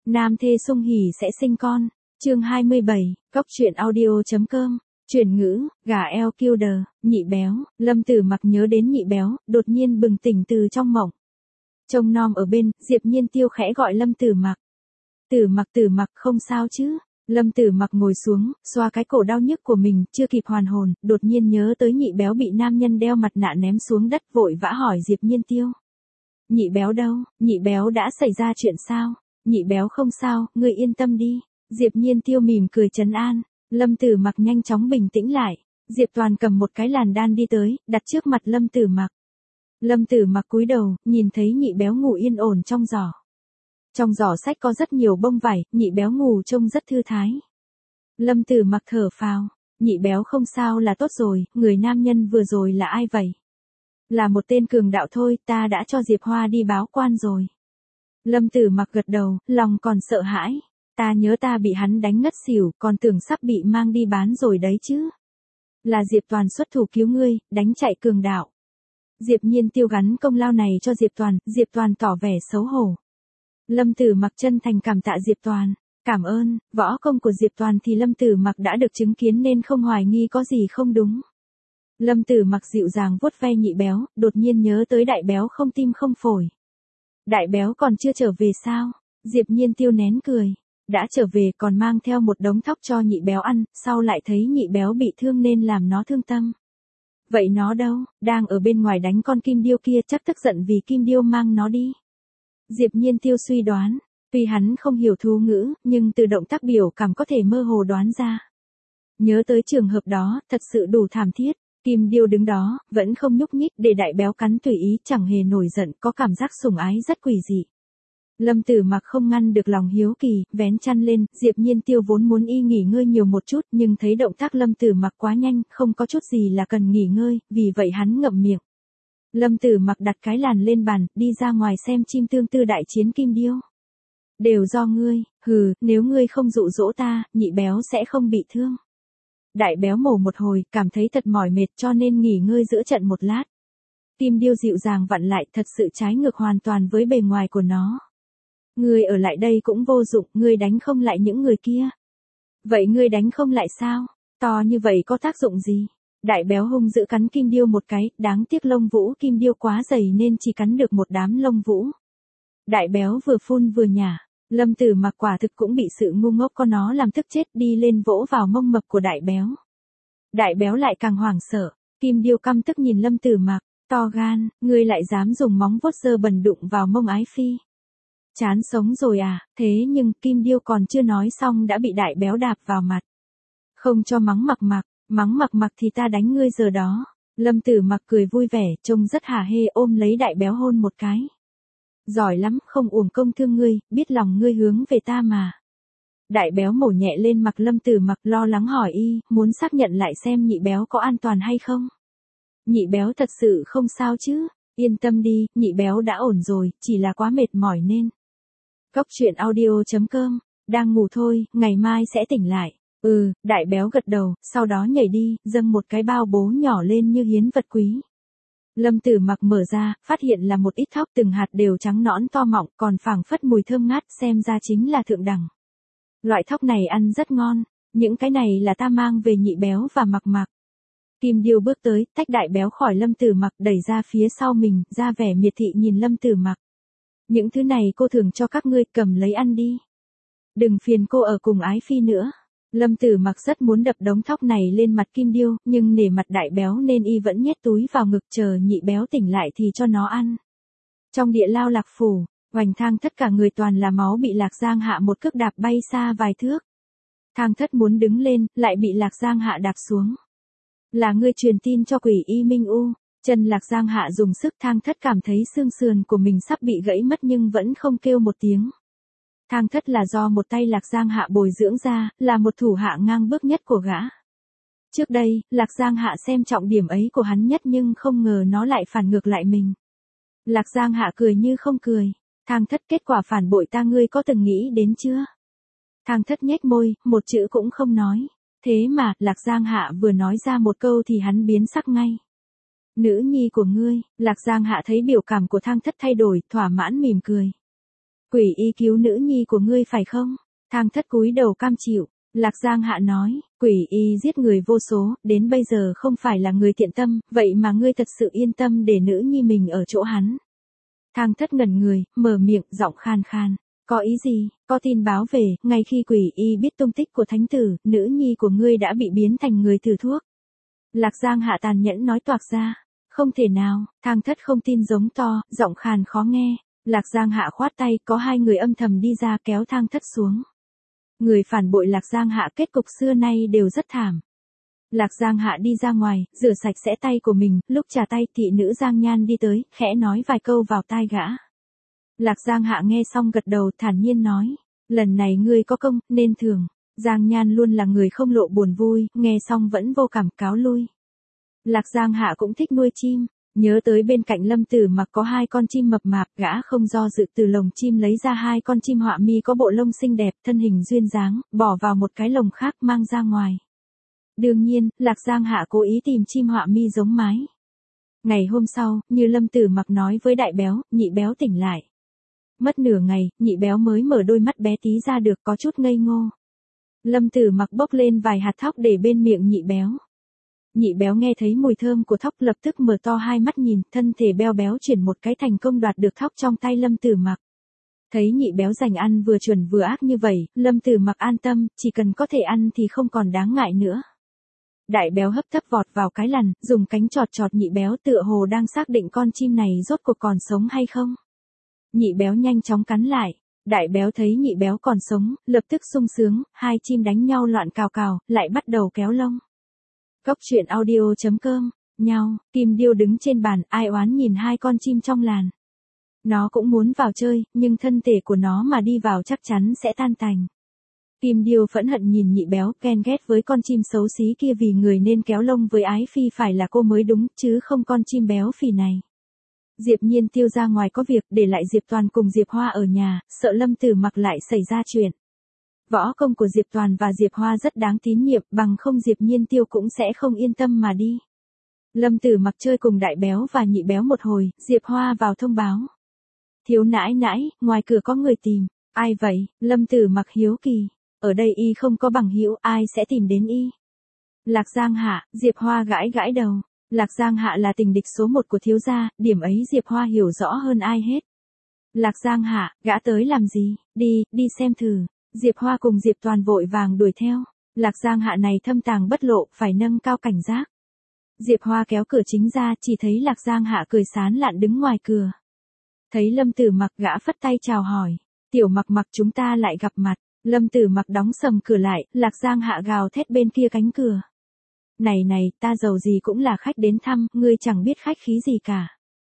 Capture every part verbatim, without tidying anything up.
Nam thê sung hỉ sẽ sinh con. Chương hai mươi bảy, Cóc truyện audio.com. Chuyển ngữ, gà eo killder, nhị béo. Lâm Tử Mặc nhớ đến nhị béo, đột nhiên bừng tỉnh từ trong mộng. Trông nom ở bên, Diệp Nhiên Tiêu khẽ gọi Lâm Tử Mặc. Tử Mặc Tử Mặc không sao chứ? Lâm Tử Mặc ngồi xuống, xoa cái cổ đau nhức của mình, chưa kịp hoàn hồn, đột nhiên nhớ tới nhị béo bị nam nhân đeo mặt nạ ném xuống đất, vội vã hỏi Diệp Nhiên Tiêu. Nhị béo đâu? Nhị béo đã xảy ra chuyện sao? Nhị béo không sao, ngươi yên tâm đi. Diệp Nhiên Tiêu mỉm cười trấn an. Lâm Tử Mặc nhanh chóng bình tĩnh lại. Diệp Toàn cầm một cái làn đan đi tới, đặt trước mặt Lâm Tử Mặc. Lâm Tử Mặc cúi đầu, nhìn thấy nhị béo ngủ yên ổn trong giỏ. Trong giỏ sách có rất nhiều bông vải, nhị béo ngủ trông rất thư thái. Lâm Tử Mặc thở phào, nhị béo không sao là tốt rồi, người nam nhân vừa rồi là ai vậy? Là một tên cường đạo thôi, ta đã cho Diệp Hoa đi báo quan rồi. Lâm Tử Mặc gật đầu, lòng còn sợ hãi. Ta nhớ ta bị hắn đánh ngất xỉu, còn tưởng sắp bị mang đi bán rồi đấy chứ. Là Diệp Toàn xuất thủ cứu ngươi, đánh chạy cường đạo. Diệp Nhiên Tiêu gắn công lao này cho Diệp Toàn, Diệp Toàn tỏ vẻ xấu hổ. Lâm Tử Mặc chân thành cảm tạ Diệp Toàn. Cảm ơn, võ công của Diệp Toàn thì Lâm Tử Mặc đã được chứng kiến nên không hoài nghi có gì không đúng. Lâm Tử Mặc dịu dàng vuốt ve nhị béo, đột nhiên nhớ tới đại béo không tim không phổi. Đại béo còn chưa trở về sao? Diệp Nhiên Tiêu nén cười. Đã trở về còn mang theo một đống thóc cho nhị béo ăn, sau lại thấy nhị béo bị thương nên làm nó thương tâm. Vậy nó đâu? Đang ở bên ngoài đánh con kim điêu kia, chắc tức giận vì kim điêu mang nó đi. Diệp Nhiên Tiêu suy đoán, tuy hắn không hiểu thú ngữ, nhưng từ động tác biểu cảm có thể mơ hồ đoán ra. Nhớ tới trường hợp đó, thật sự đủ thảm thiết. Kim điêu đứng đó, vẫn không nhúc nhích để đại béo cắn tùy ý, chẳng hề nổi giận, có cảm giác sủng ái rất quỷ dị. Lâm Tử Mặc không ngăn được lòng hiếu kỳ, vén chăn lên, Diệp Nhiên Tiêu vốn muốn y nghỉ ngơi nhiều một chút, nhưng thấy động tác Lâm Tử Mặc quá nhanh, không có chút gì là cần nghỉ ngơi, vì vậy hắn ngậm miệng. Lâm Tử Mặc đặt cái làn lên bàn, đi ra ngoài xem chim tương tư đại chiến kim điêu. Đều do ngươi, hừ, nếu ngươi không dụ dỗ ta, nhị béo sẽ không bị thương. Đại béo mổ một hồi, cảm thấy thật mỏi mệt cho nên nghỉ ngơi giữa trận một lát. Kim điêu dịu dàng vặn lại, thật sự trái ngược hoàn toàn với bề ngoài của nó. Ngươi ở lại đây cũng vô dụng, ngươi đánh không lại những người kia. Vậy ngươi đánh không lại sao? To như vậy có tác dụng gì? Đại béo hung dữ cắn kim điêu một cái, đáng tiếc lông vũ kim điêu quá dày nên chỉ cắn được một đám lông vũ. Đại béo vừa phun vừa nhả. Lâm Tử Mặc quả thực cũng bị sự ngu ngốc con nó làm tức chết, đi lên vỗ vào mông mập của đại béo. Đại béo lại càng hoảng sợ, kim điêu căm tức nhìn Lâm Tử Mặc, to gan, ngươi lại dám dùng móng vuốt dơ bẩn đụng vào mông ái phi. Chán sống rồi à, thế nhưng kim điêu còn chưa nói xong đã bị đại béo đạp vào mặt. Không cho mắng Mặc Mặc, mắng Mặc Mặc thì ta đánh ngươi giờ đó. Lâm Tử Mặc cười vui vẻ, trông rất hả hê, ôm lấy đại béo hôn một cái. Giỏi lắm, không uổng công thương ngươi, biết lòng ngươi hướng về ta mà. Đại béo mổ nhẹ lên mặt Lâm Tử Mặc, lo lắng hỏi y, muốn xác nhận lại xem nhị béo có an toàn hay không. Nhị béo thật sự không sao chứ, yên tâm đi, nhị béo đã ổn rồi, chỉ là quá mệt mỏi nên. Cóc truyện audio.com, đang ngủ thôi, ngày mai sẽ tỉnh lại. Ừ, đại béo gật đầu, sau đó nhảy đi, dâng một cái bao bố nhỏ lên như hiến vật quý. Lâm Tử Mặc mở ra, phát hiện là một ít thóc từng hạt đều trắng nõn to mọng, còn phảng phất mùi thơm ngát, xem ra chính là thượng đẳng. Loại thóc này ăn rất ngon, những cái này là ta mang về nhị béo và Mặc Mặc. Kim điêu bước tới, tách đại béo khỏi Lâm Tử Mặc, đẩy ra phía sau mình, ra vẻ miệt thị nhìn Lâm Tử Mặc. Những thứ này cô thường cho các ngươi, cầm lấy ăn đi. Đừng phiền cô ở cùng ái phi nữa. Lâm Tử Mặc rất muốn đập đống thóc này lên mặt kim điêu, nhưng nể mặt đại béo nên y vẫn nhét túi vào ngực chờ nhị béo tỉnh lại thì cho nó ăn. Trong địa lao Lạc Phủ, Hoành Thang Thất cả người toàn là máu bị Lạc Giang Hạ một cước đạp bay xa vài thước. Thang Thất muốn đứng lên, lại bị Lạc Giang Hạ đạp xuống. Là ngươi truyền tin cho quỷ y Minh U. Chân Lạc Giang Hạ dùng sức, Thang Thất cảm thấy xương sườn của mình sắp bị gãy mất nhưng vẫn không kêu một tiếng. Thang Thất là do một tay Lạc Giang Hạ bồi dưỡng ra, là một thủ hạ ngang bước nhất của gã. Trước đây, Lạc Giang Hạ xem trọng điểm ấy của hắn nhất nhưng không ngờ nó lại phản ngược lại mình. Lạc Giang Hạ cười như không cười. Thang Thất, kết quả phản bội ta ngươi có từng nghĩ đến chưa? Thang Thất nhếch môi, một chữ cũng không nói. Thế mà, Lạc Giang Hạ vừa nói ra một câu thì hắn biến sắc ngay. Nữ nhi của ngươi. Lạc Giang Hạ thấy biểu cảm của Thang Thất thay đổi, thỏa mãn mỉm cười. Quỷ y cứu nữ nhi của ngươi phải không? Thang thất cúi đầu cam chịu. Lạc Giang Hạ nói, quỷ y giết người vô số, đến bây giờ không phải là người thiện tâm, vậy mà ngươi thật sự yên tâm để nữ nhi mình ở chỗ hắn. Thang thất ngẩn người, mở miệng, giọng khan khan. Có ý gì? Có tin báo về, ngay khi quỷ y biết tung tích của thánh tử, nữ nhi của ngươi đã bị biến thành người thử thuốc. Lạc Giang Hạ tàn nhẫn nói toạc ra. Không thể nào, thang thất không tin giống to, giọng khàn khó nghe. Lạc Giang Hạ khoát tay, có hai người âm thầm đi ra kéo thang thất xuống. Người phản bội Lạc Giang Hạ kết cục xưa nay đều rất thảm. Lạc Giang Hạ đi ra ngoài, rửa sạch sẽ tay của mình, lúc trà tay thị nữ Giang Nhan đi tới, khẽ nói vài câu vào tai gã. Lạc Giang Hạ nghe xong gật đầu thản nhiên nói, lần này ngươi có công, nên thưởng. Giang Nhan luôn là người không lộ buồn vui, nghe xong vẫn vô cảm cáo lui. Lạc Giang Hạ cũng thích nuôi chim, nhớ tới bên cạnh Lâm Tử Mặc có hai con chim mập mạp, gã không do dự từ lồng chim lấy ra hai con chim họa mi có bộ lông xinh đẹp, thân hình duyên dáng, bỏ vào một cái lồng khác mang ra ngoài. Đương nhiên, Lạc Giang Hạ cố ý tìm chim họa mi giống mái. Ngày hôm sau, như Lâm Tử Mặc nói với đại béo, nhị béo tỉnh lại. Mất nửa ngày, nhị béo mới mở đôi mắt bé tí ra được, có chút ngây ngô. Lâm Tử Mặc bốc lên vài hạt thóc để bên miệng nhị béo. Nhị béo nghe thấy mùi thơm của thóc lập tức mở to hai mắt nhìn, thân thể beo béo chuyển một cái thành công đoạt được thóc trong tay Lâm Tử Mặc. Thấy nhị béo dành ăn vừa chuẩn vừa ác như vậy, Lâm Tử Mặc an tâm, chỉ cần có thể ăn thì không còn đáng ngại nữa. Đại béo hấp tấp vọt vào cái lằn, dùng cánh chọt chọt nhị béo tựa hồ đang xác định con chim này rốt cuộc còn sống hay không. Nhị béo nhanh chóng cắn lại. Đại béo thấy nhị béo còn sống, lập tức sung sướng, hai chim đánh nhau loạn cào cào, lại bắt đầu kéo lông. Cốc truyện audio chấm com, nhau, Kim Điêu đứng trên bàn, ai oán nhìn hai con chim trong làn. Nó cũng muốn vào chơi, nhưng thân thể của nó mà đi vào chắc chắn sẽ tan tành. Kim Điêu phẫn hận nhìn nhị béo, ghen ghét với con chim xấu xí kia vì người nên kéo lông với ái phi phải là cô mới đúng, chứ không con chim béo phì này. Diệp Nhiên Tiêu ra ngoài có việc, để lại Diệp Toàn cùng Diệp Hoa ở nhà, sợ Lâm Tử Mặc lại xảy ra chuyện. Võ công của Diệp Toàn và Diệp Hoa rất đáng tín nhiệm, bằng không Diệp Nhiên Tiêu cũng sẽ không yên tâm mà đi. Lâm Tử Mặc chơi cùng đại béo và nhị béo một hồi, Diệp Hoa vào thông báo. Thiếu nãi nãi, ngoài cửa có người tìm. Ai vậy? Lâm Tử Mặc hiếu kỳ. Ở đây y không có bằng hữu, ai sẽ tìm đến y? Lạc Giang Hạ, Diệp Hoa gãi gãi đầu. Lạc Giang Hạ là tình địch số một của thiếu gia, điểm ấy Diệp Hoa hiểu rõ hơn ai hết. Lạc Giang Hạ, gã tới làm gì? Đi, đi xem thử. Diệp Hoa cùng Diệp Toàn vội vàng đuổi theo. Lạc Giang Hạ này thâm tàng bất lộ, phải nâng cao cảnh giác. Diệp Hoa kéo cửa chính ra, chỉ thấy Lạc Giang Hạ cười sán lạn đứng ngoài cửa. Thấy Lâm Tử Mặc, gã phất tay chào hỏi. Tiểu Mặc Mặc, chúng ta lại gặp mặt. Lâm Tử Mặc đóng sầm cửa lại, Lạc Giang Hạ gào thét bên kia cánh cửa. Này này, ta giàu gì cũng là khách đến thăm, ngươi chẳng biết khách khí gì cả.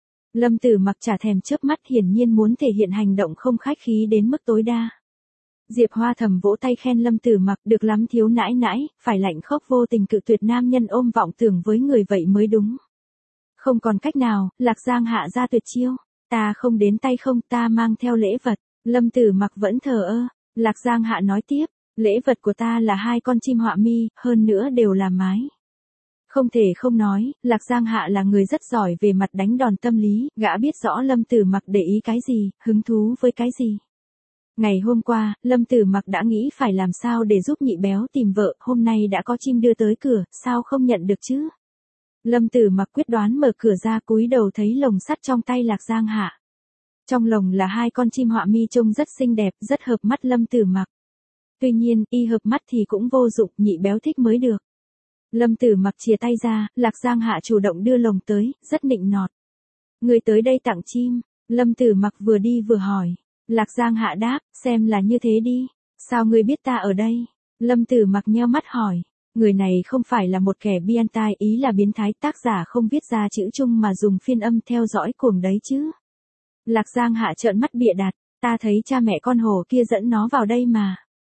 Lâm Tử Mặc chả thèm chớp mắt, hiển nhiên muốn thể hiện hành động không khách khí đến mức tối đa. Diệp Hoa thầm vỗ tay khen Lâm Tử Mặc, được lắm thiếu nãi nãi, phải lạnh khốc vô tình cự tuyệt nam nhân ôm vọng tưởng với người vậy mới đúng. Không còn cách nào, Lạc Giang Hạ ra tuyệt chiêu. Ta không đến tay không, ta mang theo lễ vật. Lâm Tử Mặc vẫn thờ ơ. Lạc Giang Hạ nói tiếp, lễ vật của ta là hai con chim họa mi, hơn nữa đều là mái. Không thể không nói, Lạc Giang Hạ là người rất giỏi về mặt đánh đòn tâm lý, gã biết rõ Lâm Tử Mặc để ý cái gì, hứng thú với cái gì. Ngày hôm qua, Lâm Tử Mặc đã nghĩ phải làm sao để giúp nhị béo tìm vợ, hôm nay đã có chim đưa tới cửa, sao không nhận được chứ? Lâm Tử Mặc quyết đoán mở cửa ra, cúi đầu thấy lồng sắt trong tay Lạc Giang Hạ. Trong lồng là hai con chim họa mi trông rất xinh đẹp, rất hợp mắt Lâm Tử Mặc. Tuy nhiên, y hợp mắt thì cũng vô dụng, nhị béo thích mới được. Lâm Tử Mặc chìa tay ra, Lạc Giang Hạ chủ động đưa lồng tới, rất nịnh nọt. Người tới đây tặng chim. Lâm Tử Mặc vừa đi vừa hỏi. Lạc Giang Hạ đáp, xem là như thế đi. Sao ngươi biết ta ở đây? Lâm Tử Mặc nheo mắt hỏi. Người này không phải là một kẻ biên tai, ý là biến thái, tác giả không viết ra chữ chung mà dùng phiên âm theo dõi cuồng đấy chứ. Lạc Giang Hạ trợn mắt bịa đặt, ta thấy cha mẹ con hổ kia dẫn nó vào đây mà.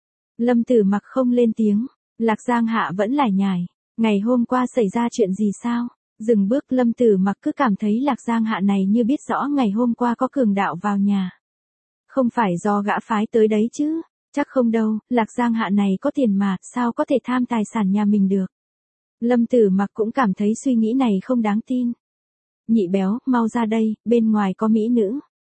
Lâm Tử Mặc không lên tiếng, Lạc Giang Hạ vẫn lải nhải. Ngày hôm qua xảy ra chuyện gì sao? Dừng bước, Lâm Tử Mặc cứ cảm thấy Lạc Giang Hạ này như biết rõ ngày hôm qua có cường đạo vào nhà. Không phải do gã phái tới đấy chứ? Chắc không đâu, Lạc Giang Hạ này có tiền mà, sao có thể tham tài sản nhà mình được? Lâm Tử Mặc cũng cảm thấy suy nghĩ này không đáng tin. Nhị béo, mau ra đây, bên ngoài có mỹ nữ.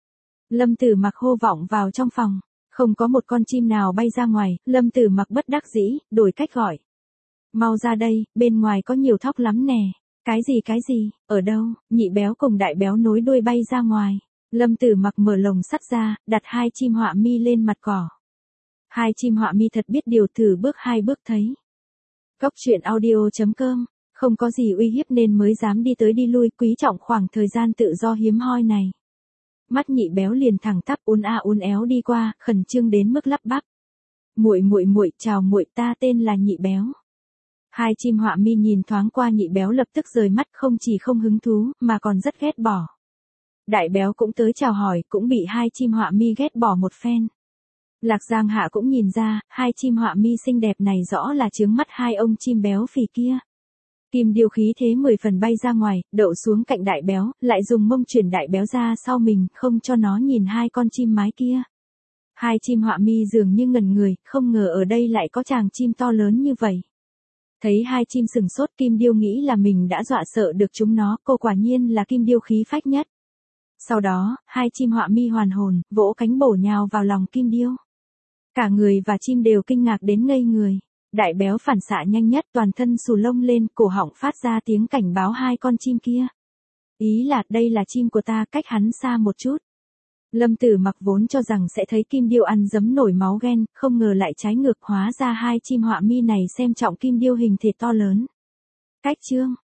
Lâm Tử Mặc hô vọng vào trong phòng. Không có một con chim nào bay ra ngoài, Lâm Tử Mặc bất đắc dĩ, đổi cách gọi. Mau ra đây, bên ngoài có nhiều thóc lắm nè. Cái gì cái gì, ở đâu? Nhị béo cùng đại béo nối đuôi bay ra ngoài. Lâm Tử Mặc mở lồng sắt ra, đặt hai chim họa mi lên mặt cỏ. Hai chim họa mi thật biết điều, thử bước hai bước thấy. Góc truyện audio chấm com, không có gì uy hiếp nên mới dám đi tới đi lui, quý trọng khoảng thời gian tự do hiếm hoi này. Mắt nhị béo liền thẳng tắp uốn a uốn éo đi qua, khẩn trương đến mức lắp bắp. Muội muội muội, chào muội, ta tên là Nhị Béo. Hai chim họa mi nhìn thoáng qua Nhị Béo lập tức rời mắt, không chỉ không hứng thú, mà còn rất ghét bỏ. Đại béo cũng tới chào hỏi, cũng bị hai chim họa mi ghét bỏ một phen. Lạc Giang Hạ cũng nhìn ra, hai chim họa mi xinh đẹp này rõ là chướng mắt hai ông chim béo phì kia. Kim Điêu khí thế mười phần bay ra ngoài, đậu xuống cạnh đại béo, lại dùng mông chuyển đại béo ra sau mình, không cho nó nhìn hai con chim mái kia. Hai chim họa mi dường như ngẩn người, không ngờ ở đây lại có chàng chim to lớn như vậy. Thấy hai chim sừng sốt, Kim Điêu nghĩ là mình đã dọa sợ được chúng nó, cô quả nhiên là Kim Điêu khí phách nhất. Sau đó, hai chim họa mi hoàn hồn, vỗ cánh bổ nhào vào lòng Kim Điêu. Cả người và chim đều kinh ngạc đến ngây người. Đại béo phản xạ nhanh nhất, toàn thân xù lông lên, cổ họng phát ra tiếng cảnh báo hai con chim kia. Ý là, đây là chim của ta, cách hắn xa một chút. Lâm Tử Mặc vốn cho rằng sẽ thấy Kim Điêu ăn dấm nổi máu ghen, không ngờ lại trái ngược, hóa ra hai chim họa mi này xem trọng Kim Điêu hình thể to lớn. Cách chương